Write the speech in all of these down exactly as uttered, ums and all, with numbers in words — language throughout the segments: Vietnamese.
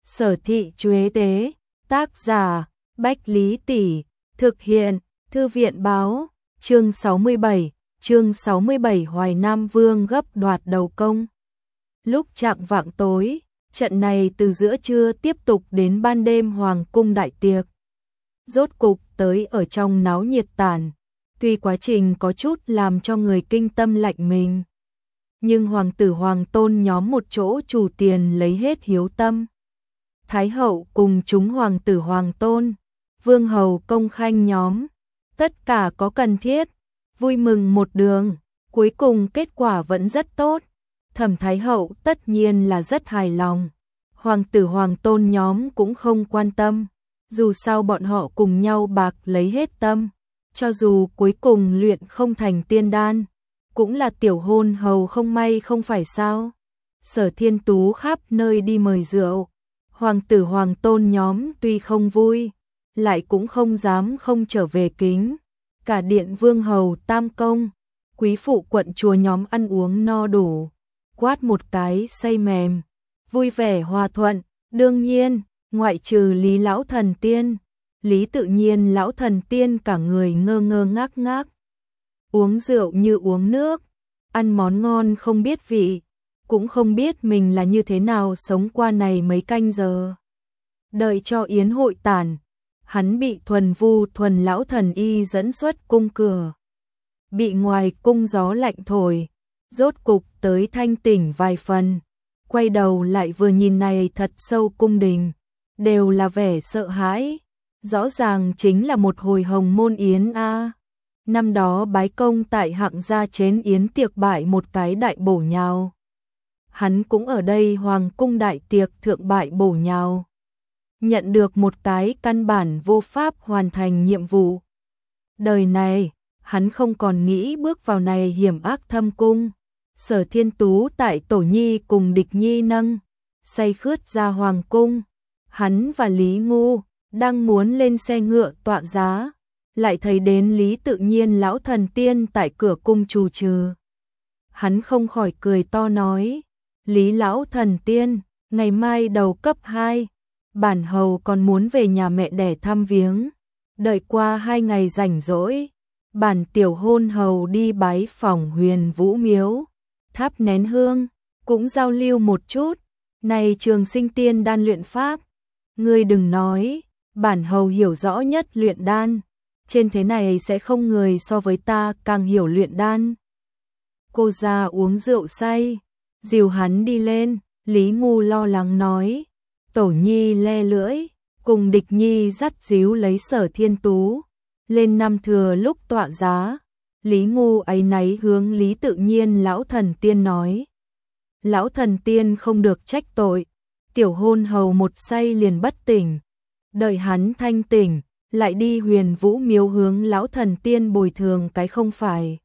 Sở Thị Chuế Tế, tác giả Bách Lý Tỷ, thực hiện Thư viện Báo, chương sáu mươi bảy, chương sáu mươi bảy Hoài Nam Vương gấp đoạt đầu công. Lúc chạng vạng tối, trận này từ giữa trưa tiếp tục đến ban đêm hoàng cung đại tiệc. Rốt cục tới ở trong náo nhiệt tản, tuy quá trình có chút làm cho người kinh tâm lạnh mình. Nhưng hoàng tử hoàng tôn nhóm một chỗ chủ tiền lấy hết hiếu tâm. Thái hậu cùng chúng hoàng tử hoàng tôn, vương hầu công khanh nhóm, tất cả có cần thiết, vui mừng một đường, cuối cùng kết quả vẫn rất tốt. Thẩm Thái hậu tất nhiên là rất hài lòng, hoàng tử hoàng tôn nhóm cũng không quan tâm, dù sao bọn họ cùng nhau bạc lấy hết tâm, cho dù cuối cùng luyện không thành tiên đan, cũng là tiểu hôn hầu không may không phải sao. Sở Thiên Tú khắp nơi đi mời rượu, hoàng tử hoàng tôn nhóm tuy không vui, lại cũng không dám không trở về kính. Cả điện vương hầu tam công, quý phụ quận chúa nhóm ăn uống no đủ, quát một cái say mềm, vui vẻ hòa thuận. Đương nhiên, ngoại trừ Lý lão thần tiên, Lý tự nhiên lão thần tiên cả người ngơ ngơ ngác ngác, uống rượu như uống nước, ăn món ngon không biết vị, cũng không biết mình là như thế nào sống qua này mấy canh giờ. Đợi cho yến hội tàn, hắn bị Thuần Vu Thuần lão thần y dẫn xuất cung cửa. Bị ngoài cung gió lạnh thổi, rốt cục tới thanh tỉnh vài phần, quay đầu lại vừa nhìn này thật sâu cung đình, đều là vẻ sợ hãi, rõ ràng chính là một hồi hồng môn yến a. À. Năm đó bái công tại hạng gia chén yến tiệc bại một cái đại bổ nhào. Hắn cũng ở đây hoàng cung đại tiệc thượng bại bổ nhào. Nhận được một cái căn bản vô pháp hoàn thành nhiệm vụ. Đời này, hắn không còn nghĩ bước vào này hiểm ác thâm cung. Sở Thiên Tú tại Tổ Nhi cùng Địch Nhi nâng, say khướt ra hoàng cung. Hắn và Lý Ngu đang muốn lên xe ngựa tọa giá, lại thấy đến Lý tự nhiên lão thần tiên tại cửa cung trù trừ. Hắn không khỏi cười to nói, Lý lão thần tiên, ngày mai đầu cấp hai, bản hầu còn muốn về nhà mẹ đẻ thăm viếng. Đợi qua hai ngày rảnh rỗi, bản tiểu hôn hầu đi bái phỏng Huyền Vũ miếu, thắp nén hương, cũng giao lưu một chút. Này Trường Sinh tiên đan luyện pháp, ngươi đừng nói, bản hầu hiểu rõ nhất luyện đan, trên thế này sẽ không người so với ta càng hiểu luyện đan. Cô ra uống rượu say, dìu hắn đi lên. Lý Ngu lo lắng nói, Tổ Nhi le lưỡi, cùng Địch Nhi dắt díu lấy Sở Thiên Tú lên năm thừa lúc tọa giá. Lý Ngu áy náy hướng Lý tự nhiên lão thần tiên nói, lão thần tiên không được trách tội, tiểu hôn hầu một say liền bất tỉnh, đợi hắn thanh tỉnh lại đi Huyền Vũ miếu hướng lão thần tiên bồi thường cái không phải.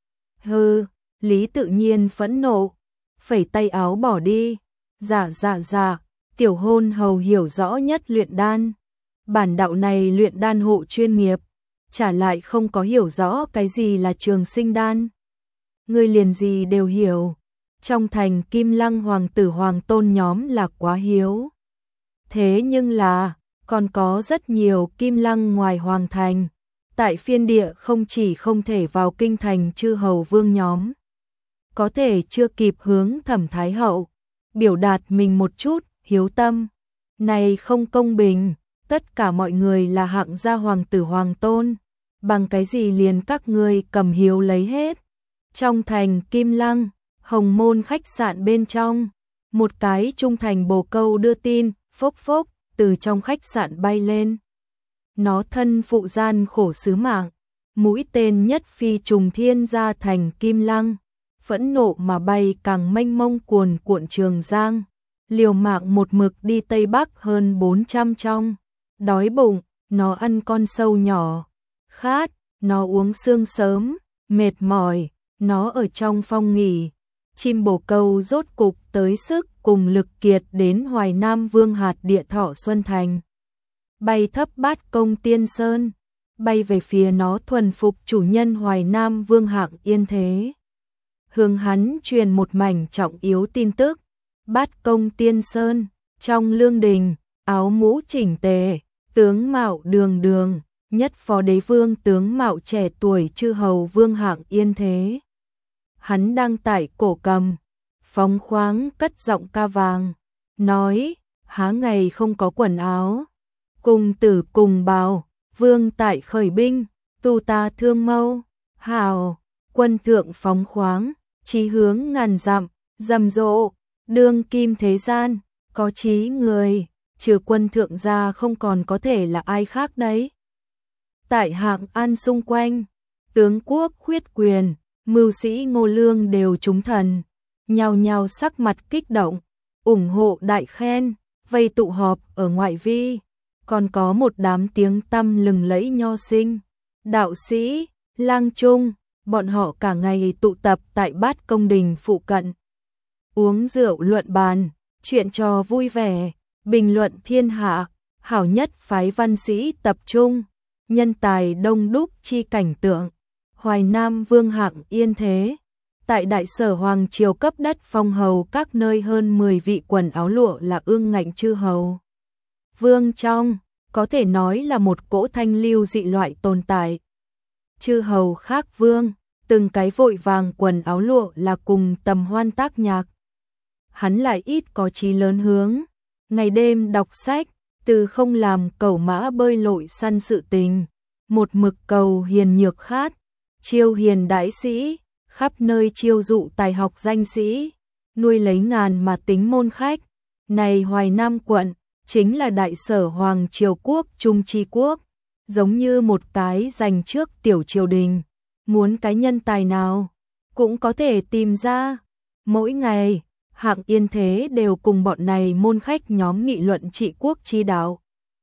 Hừ, Lý tự nhiên phẫn nộ, phẩy tay áo bỏ đi. Dạ dạ dạ, tiểu hôn hầu hiểu rõ nhất luyện đan, bản đạo này luyện đan hộ chuyên nghiệp, trả lại không có hiểu rõ cái gì là trường sinh đan. Ngươi liền gì đều hiểu, trong thành Kim Lăng hoàng tử hoàng tôn nhóm là quá hiếu. Thế nhưng là, còn có rất nhiều Kim Lăng ngoài hoàng thành, tại phiên địa không chỉ không thể vào kinh thành chư hầu vương nhóm, có thể chưa kịp hướng Thẩm Thái hậu biểu đạt mình một chút hiếu tâm. Này không công bình, tất cả mọi người là hạng gia hoàng tử hoàng tôn, bằng cái gì liền các ngươi cầm hiếu lấy hết. Trong thành Kim Lăng, Hồng Môn khách sạn bên trong, một cái trung thành bồ câu đưa tin, phốc phốc, từ trong khách sạn bay lên. Nó thân phụ gian khổ sứ mạng, mũi tên nhất phi trùng thiên ra thành Kim Lăng, phẫn nộ mà bay càng mênh mông cuồn cuộn Trường Giang, liều mạng một mực đi Tây Bắc hơn bốn trăm trong. Đói bụng, nó ăn con sâu nhỏ, khát, nó uống sương sớm, mệt mỏi, nó ở trong phong nghỉ. Chim bồ câu rốt cục tới sức cùng lực kiệt đến Hoài Nam Vương hạt địa Thọ Xuân Thành. Bay thấp bát công Tiên Sơn, bay về phía nó thuần phục chủ nhân Hoài Nam Vương hạng Yên Thế. Hướng hắn truyền một mảnh trọng yếu tin tức, bát công Tiên Sơn, Trong lương đình, áo mũ chỉnh tề, tướng mạo đường đường, nhất phó đế vương tướng mạo trẻ tuổi chư hầu Vương Hạng Yên Thế. Hắn đang tải cổ cầm, phóng khoáng cất giọng ca vàng, nói, há ngày không có quần áo. Cùng tử cùng bào, vương tại khởi binh, tu ta thương mâu, hào, quân thượng phóng khoáng, chí hướng ngàn dặm, rầm rộ, đương kim thế gian, có chí người, trừ quân thượng ra không còn có thể là ai khác đấy. Tại Hạng An xung quanh, tướng quốc khuyết quyền, mưu sĩ Ngô Lương đều trúng thần, nhao nhao sắc mặt kích động, ủng hộ đại khen, vây tụ họp ở ngoại vi, còn có một đám tiếng tăm lừng lẫy nho sinh, đạo sĩ, lang trung, bọn họ cả ngày tụ tập tại Bát Công Đình phụ cận, uống rượu luận bàn, chuyện trò vui vẻ, bình luận thiên hạ, hảo nhất phái văn sĩ tập trung, nhân tài đông đúc chi cảnh tượng. Hoài Nam Vương Hạng Yên Thế, tại Đại Sở Hoàng Triều cấp đất phong hầu các nơi hơn mười vị quần áo lụa là ương ngạnh chư hầu. Vương trong, có thể nói là một cỗ thanh lưu dị loại tồn tại. Chư hầu khác vương, từng cái vội vàng quần áo lụa là cùng tầm hoan tác nhạc. Hắn lại ít có chí lớn hướng, ngày đêm đọc sách, từ không làm cẩu mã bơi lội săn sự tình, một mực cầu hiền nhược khát, chiêu hiền đãi sĩ, khắp nơi chiêu dụ tài học danh sĩ, nuôi lấy ngàn mà tính môn khách. Này Hoài Nam quận, chính là Đại Sở Hoàng Triều quốc trung tri quốc, giống như một cái dành trước tiểu triều đình, muốn cái nhân tài nào cũng có thể tìm ra. Mỗi ngày, Hạng Yên Thế đều cùng bọn này môn khách nhóm nghị luận trị quốc chi đạo.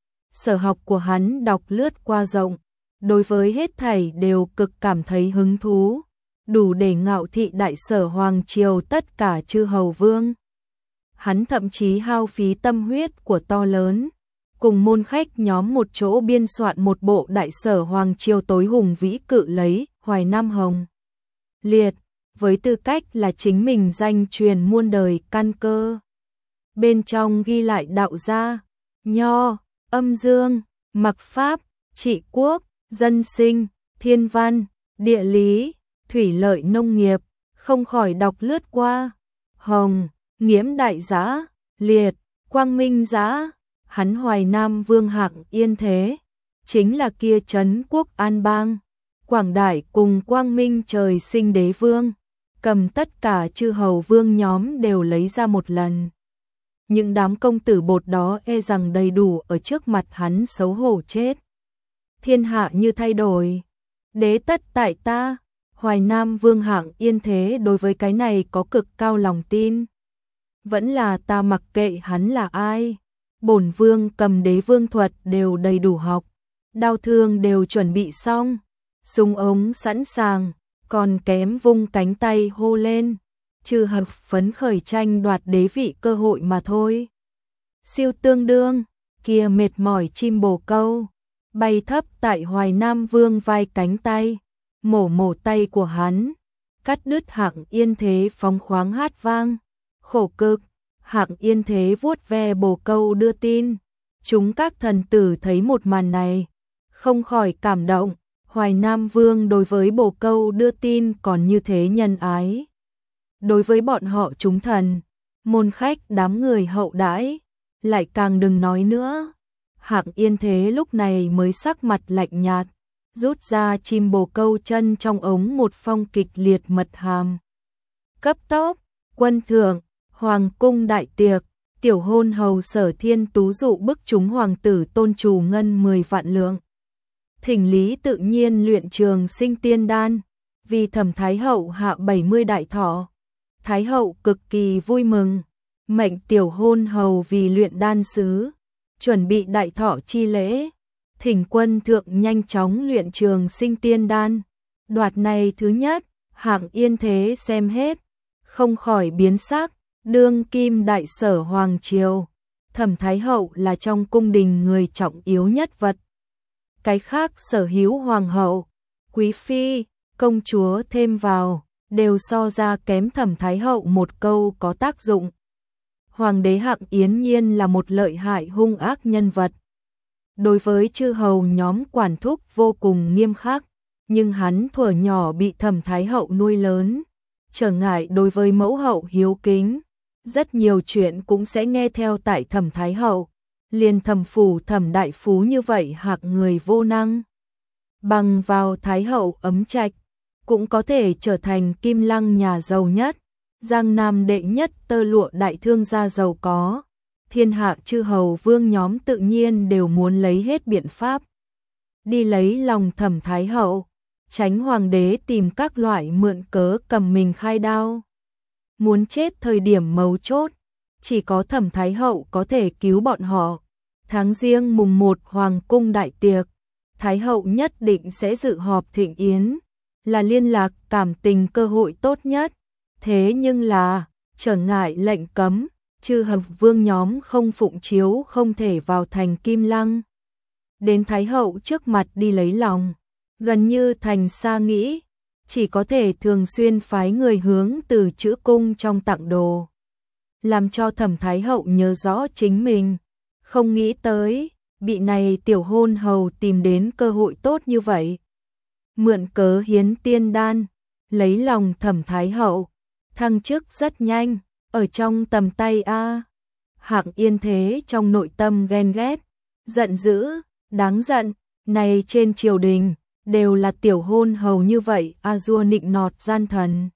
Sở học của hắn đọc lướt qua rộng, đối với hết thảy đều cực cảm thấy hứng thú, đủ để ngạo thị Đại Sở Hoàng Triều tất cả chư hầu vương. Hắn thậm chí hao phí tâm huyết của to lớn, cùng môn khách nhóm một chỗ biên soạn một bộ Đại Sở Hoàng Triều tối hùng vĩ cự lấy Hoài Nam Hồng Liệt, với tư cách là chính mình danh truyền muôn đời căn cơ. Bên trong ghi lại đạo gia, nho, âm dương, mặc pháp, trị quốc, dân sinh, thiên văn, địa lý, thủy lợi nông nghiệp, không khỏi đọc lướt qua. Hồng, nghiễm đại giã, liệt, quang minh giã, hắn Hoài Nam Vương Hạng Yên Thế, chính là kia trấn quốc an bang, quảng đại cùng quang minh trời sinh đế vương, cầm tất cả chư hầu vương nhóm đều lấy ra một lần. Những đám công tử bột đó e rằng đầy đủ ở trước mặt hắn xấu hổ chết. Thiên hạ như thay đổi, đế tất tại ta. Hoài Nam Vương Hạng Yên Thế đối với cái này có cực cao lòng tin. Vẫn là ta mặc kệ hắn là ai, bổn vương cầm đế vương thuật đều đầy đủ học, đao thương đều chuẩn bị xong, súng ống sẵn sàng, còn kém vung cánh tay hô lên, trừ hợp phấn khởi tranh đoạt đế vị cơ hội mà thôi. Siêu tương đương, kia mệt mỏi chim bồ câu, bay thấp tại Hoài Nam Vương vai cánh tay, mổ mổ tay của hắn, cắt đứt Hạng Yên Thế phóng khoáng hát vang, khổ cực. Hạng Yên Thế vuốt ve bồ câu đưa tin, chúng các thần tử thấy một màn này, không khỏi cảm động. Hoài Nam Vương đối với bồ câu đưa tin còn như thế nhân ái. Đối với bọn họ chúng thần, môn khách đám người hậu đãi, lại càng đừng nói nữa. Hạng Yên Thế lúc này mới sắc mặt lạnh nhạt, rút ra chim bồ câu chân trong ống một phong kịch liệt mật hàm. Cấp tốc, quân thượng, hoàng cung đại tiệc, tiểu hôn hầu Sở Thiên Tú dụ bức chúng hoàng tử tôn trù ngân mười vạn lượng. Thỉnh lý tự nhiên luyện trường sinh tiên đan, vì Thẩm Thái hậu hạ bảy mươi đại thọ. Thái hậu cực kỳ vui mừng, mệnh tiểu hôn hầu vì luyện đan sứ, chuẩn bị đại thọ chi lễ, thỉnh quân thượng nhanh chóng luyện trường sinh tiên đan. Đoạt này thứ nhất, Hạng Yên Thế xem hết, không khỏi biến sắc, đương kim Đại Sở Hoàng Triều, Thẩm Thái hậu là trong cung đình người trọng yếu nhất vật. Cái khác sở hữu hoàng hậu, quý phi, công chúa thêm vào, đều so ra kém Thẩm Thái hậu một câu có tác dụng. Hoàng đế Hạng Yến Nhiên là một lợi hại hung ác nhân vật. Đối với chư hầu nhóm quản thúc vô cùng nghiêm khắc, nhưng hắn thuở nhỏ bị Thẩm Thái Hậu nuôi lớn, trở ngại đối với mẫu hậu hiếu kính, rất nhiều chuyện cũng sẽ nghe theo tại Thẩm Thái Hậu. Liền Thẩm phủ Thẩm đại phú như vậy hạng người vô năng, bằng vào Thái Hậu ấm trạch, cũng có thể trở thành Kim Lăng nhà giàu nhất, Giang Nam đệ nhất tơ lụa đại thương gia giàu có. Thiên hạ chư hầu vương nhóm tự nhiên đều muốn lấy hết biện pháp đi lấy lòng Thẩm Thái Hậu, tránh hoàng đế tìm các loại mượn cớ cầm mình khai đao. Muốn chết thời điểm mấu chốt, chỉ có Thẩm Thái Hậu có thể cứu bọn họ. Tháng Giêng mùng một hoàng cung đại tiệc, Thái Hậu nhất định sẽ dự họp thịnh yến, là liên lạc cảm tình cơ hội tốt nhất. Thế nhưng là, trở ngại lệnh cấm, chư hầu vương nhóm không phụng chiếu không thể vào thành Kim Lăng. Đến Thái Hậu trước mặt đi lấy lòng, gần như thành xa nghĩ, chỉ có thể thường xuyên phái người hướng từ chữ cung trong tặng đồ, làm cho Thẩm Thái Hậu nhớ rõ chính mình. Không nghĩ tới, bị này tiểu hôn hầu tìm đến cơ hội tốt như vậy. Mượn cớ hiến tiên đan, lấy lòng Thẩm Thái Hậu, thăng chức rất nhanh, ở trong tầm tay a. Hạng Yên Thế trong nội tâm ghen ghét, giận dữ, đáng giận, này trên triều đình, đều là tiểu hôn hầu như vậy a dua nịnh nọt gian thần.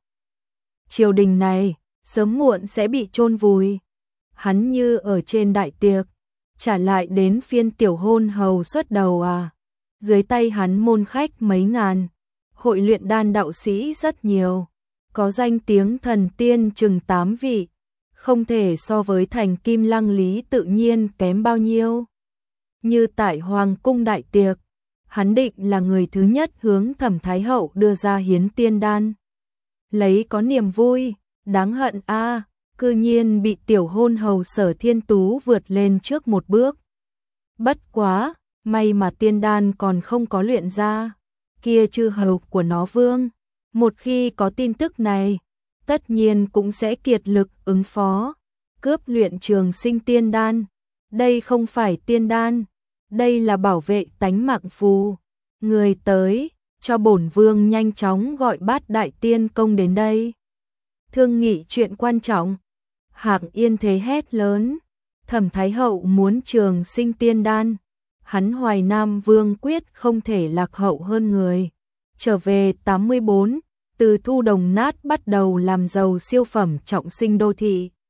Triều đình này, sớm muộn sẽ bị chôn vùi. Hắn như ở trên đại tiệc, trả lại đến phiên tiểu hôn hầu xuất đầu à. Dưới tay hắn môn khách mấy ngàn, hội luyện đan đạo sĩ rất nhiều, có danh tiếng thần tiên chừng tám vị, không thể so với thành Kim Lăng Lý tự nhiên kém bao nhiêu. Như tại Hoàng cung đại tiệc, hắn định là người thứ nhất hướng Thẩm Thái Hậu đưa ra hiến tiên đan. Lấy có niềm vui, đáng hận a, cư nhiên bị tiểu hôn hầu Sở Thiên Tú vượt lên trước một bước. Bất quá, may mà tiên đan còn không có luyện ra, kia chư hầu của nó vương, một khi có tin tức này, tất nhiên cũng sẽ kiệt lực ứng phó, cướp luyện trường sinh tiên đan. Đây không phải tiên đan, đây là bảo vệ tánh mạng phù. Người tới, cho bổn vương nhanh chóng gọi Bát đại tiên công đến đây. Thương nghị chuyện quan trọng. Hạng Yên Thế hét lớn, Thẩm Thái Hậu muốn trường sinh tiên đan, hắn Hoài Nam Vương quyết không thể lạc hậu hơn người. Trở về tám mươi bốn, từ thu đồng nát bắt đầu làm giàu siêu phẩm trọng sinh đô thị.